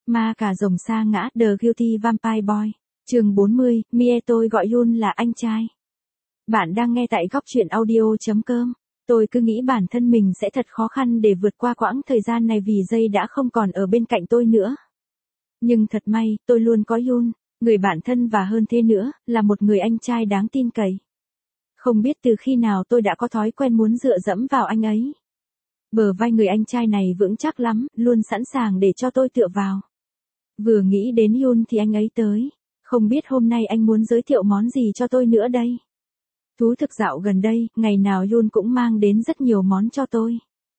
Ma cà rồng sa ngã, The Guilty Vampire Boy. Chương 40, Mie tôi gọi Yoon là anh trai. Bạn đang nghe tại góc truyện audio.com. Tôi cứ nghĩ bản thân mình sẽ thật khó khăn để vượt qua quãng thời gian này vì Jay đã không còn ở bên cạnh tôi nữa. Nhưng thật may, tôi luôn có Yoon, người bạn thân và hơn thế nữa, là một người anh trai đáng tin cậy. Không biết từ khi nào tôi đã có thói quen muốn dựa dẫm vào anh ấy. Bờ vai người anh trai này vững chắc lắm, luôn sẵn sàng để cho tôi tựa vào. Vừa nghĩ đến Yoon thì anh ấy tới. Không biết hôm nay anh muốn giới thiệu món gì cho tôi nữa đây. Thú thực dạo gần đây, ngày nào Yoon cũng mang đến rất nhiều món cho tôi.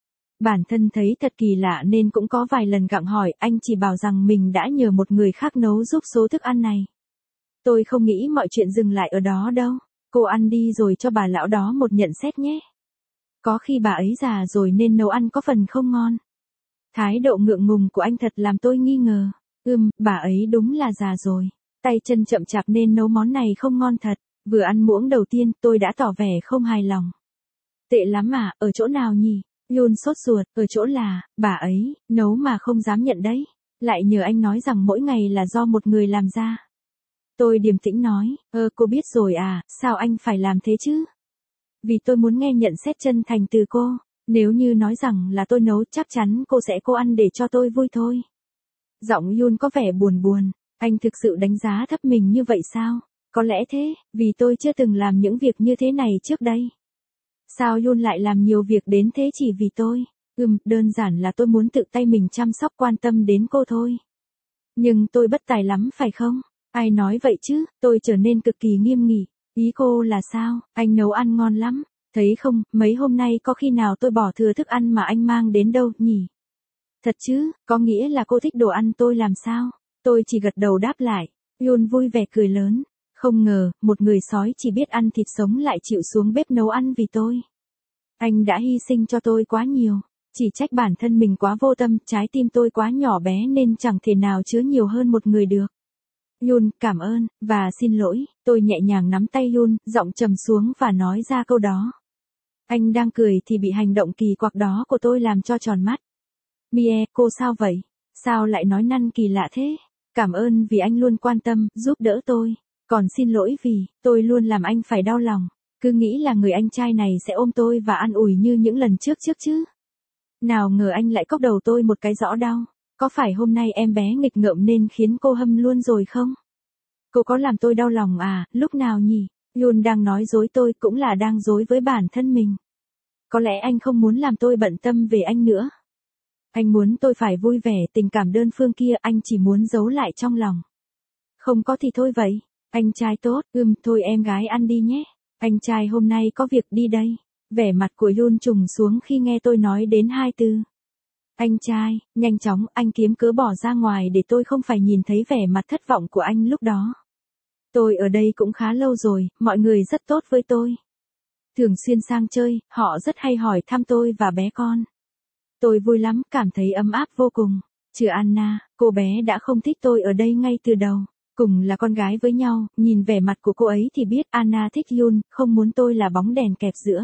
Bản thân thấy thật kỳ lạ nên cũng có vài lần gặng hỏi, anh chỉ bảo rằng mình đã nhờ một người khác nấu giúp số thức ăn này. Tôi không nghĩ mọi chuyện dừng lại ở đó đâu. Cô ăn đi rồi cho bà lão đó một nhận xét nhé. Có khi bà ấy già rồi nên nấu ăn có phần không ngon. Thái độ ngượng ngùng của anh thật làm tôi nghi ngờ. Bà ấy đúng là già rồi. Tay chân chậm chạp nên nấu món này không ngon thật. Vừa ăn muỗng đầu tiên tôi đã tỏ vẻ không hài lòng. Tệ lắm à, ở chỗ nào nhỉ? Yoon sốt ruột, ở chỗ là, bà ấy, nấu mà không dám nhận đấy. Lại nhờ anh nói rằng mỗi ngày là do một người làm ra. Tôi điềm tĩnh nói, cô biết rồi à, sao anh phải làm thế chứ? Vì tôi muốn nghe nhận xét chân thành từ cô. Nếu như nói rằng là tôi nấu chắc chắn cô sẽ cố ăn để cho tôi vui thôi. Giọng Yoon có vẻ buồn buồn. Anh thực sự đánh giá thấp mình như vậy sao? Có lẽ thế, vì tôi chưa từng làm những việc như thế này trước đây. Sao Yoon lại làm nhiều việc đến thế chỉ vì tôi? Đơn giản là tôi muốn tự tay mình chăm sóc quan tâm đến cô thôi. Nhưng tôi bất tài lắm phải không? Ai nói vậy chứ, tôi trở nên cực kỳ nghiêm nghị. Ý cô là sao, anh nấu ăn ngon lắm. Thấy không, mấy hôm nay có khi nào tôi bỏ thừa thức ăn mà anh mang đến đâu nhỉ? Thật chứ, có nghĩa là cô thích đồ ăn tôi làm sao? Tôi chỉ gật đầu đáp lại. Yoon vui vẻ cười lớn. Không ngờ, một người sói chỉ biết ăn thịt sống lại chịu xuống bếp nấu ăn vì tôi. Anh đã hy sinh cho tôi quá nhiều. Chỉ trách bản thân mình quá vô tâm, trái tim tôi quá nhỏ bé nên chẳng thể nào chứa nhiều hơn một người được. Yoon, cảm ơn, và xin lỗi, tôi nhẹ nhàng nắm tay Yoon, giọng trầm xuống và nói ra câu đó. Anh đang cười thì bị hành động kỳ quặc đó của tôi làm cho tròn mắt. Mie, cô sao vậy? Sao lại nói năn kỳ lạ thế? Cảm ơn vì anh luôn quan tâm, giúp đỡ tôi. Còn xin lỗi vì, tôi luôn làm anh phải đau lòng. Cứ nghĩ là người anh trai này sẽ ôm tôi và an ủi như những lần trước chứ. Nào ngờ anh lại cốc đầu tôi một cái rõ đau. Có phải hôm nay em bé nghịch ngợm nên khiến cô hâm luôn rồi không? Cô có làm tôi đau lòng à, lúc nào nhỉ? Yoon đang nói dối tôi cũng là đang dối với bản thân mình. Có lẽ anh không muốn làm tôi bận tâm về anh nữa. Anh muốn tôi phải vui vẻ, tình cảm đơn phương kia anh chỉ muốn giấu lại trong lòng. Không có thì thôi vậy. Anh trai tốt, thôi em gái ăn đi nhé. Anh trai hôm nay có việc đi đây. Vẻ mặt của Yoon trùng xuống khi nghe tôi nói đến hai từ. Anh trai, nhanh chóng anh kiếm cớ bỏ ra ngoài để tôi không phải nhìn thấy vẻ mặt thất vọng của anh lúc đó. Tôi ở đây cũng khá lâu rồi, mọi người rất tốt với tôi. Thường xuyên sang chơi, họ rất hay hỏi thăm tôi và bé con. Tôi vui lắm, cảm thấy ấm áp vô cùng. Trừ Anna, cô bé đã không thích tôi ở đây ngay từ đầu. Cùng là con gái với nhau, nhìn vẻ mặt của cô ấy thì biết Anna thích Yoon, không muốn tôi là bóng đèn kẹp giữa.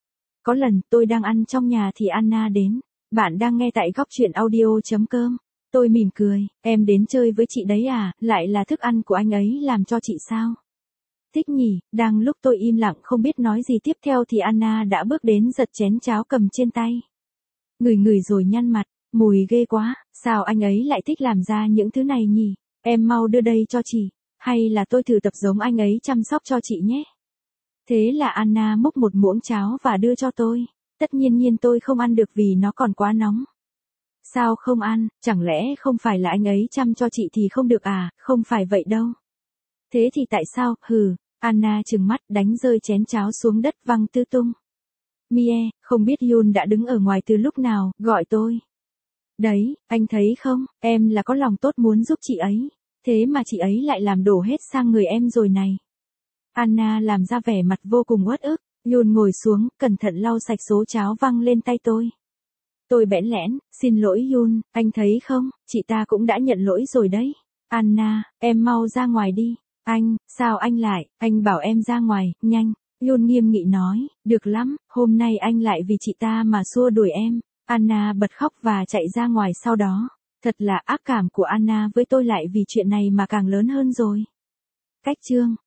Có lần, tôi đang ăn trong nhà thì Anna đến. Bạn đang nghe tại góc truyện audio.com. Tôi mỉm cười, em đến chơi với chị đấy à, lại là thức ăn của anh ấy làm cho chị sao? Thích nhỉ, đang lúc tôi im lặng không biết nói gì tiếp theo thì Anna đã bước đến giật chén cháo cầm trên tay. Ngửi rồi nhăn mặt, mùi ghê quá, sao anh ấy lại thích làm ra những thứ này nhỉ? Em mau đưa đây cho chị, hay là tôi thử tập giống anh ấy chăm sóc cho chị nhé. Thế là Anna múc một muỗng cháo và đưa cho tôi. Tất nhiên tôi không ăn được vì nó còn quá nóng. Sao không ăn, chẳng lẽ không phải là anh ấy chăm cho chị thì không được à, không phải vậy đâu. Thế thì tại sao, Anna trừng mắt đánh rơi chén cháo xuống đất văng tứ tung. Mie, không biết Yoon đã đứng ở ngoài từ lúc nào, gọi tôi. Đấy, anh thấy không, em là có lòng tốt muốn giúp chị ấy. Thế mà chị ấy lại làm đổ hết sang người em rồi này. Anna làm ra vẻ mặt vô cùng uất ức. Yoon ngồi xuống, cẩn thận lau sạch số cháo văng lên tay tôi. Tôi bẽn lẽn, xin lỗi Yoon, anh thấy không, chị ta cũng đã nhận lỗi rồi đấy. Anna, em mau ra ngoài đi. Anh, sao anh bảo em ra ngoài, nhanh. Yoon nghiêm nghị nói, được lắm, hôm nay anh lại vì chị ta mà xua đuổi em. Anna bật khóc và chạy ra ngoài sau đó. Thật là ác cảm của Anna với tôi lại vì chuyện này mà càng lớn hơn rồi. Cách chương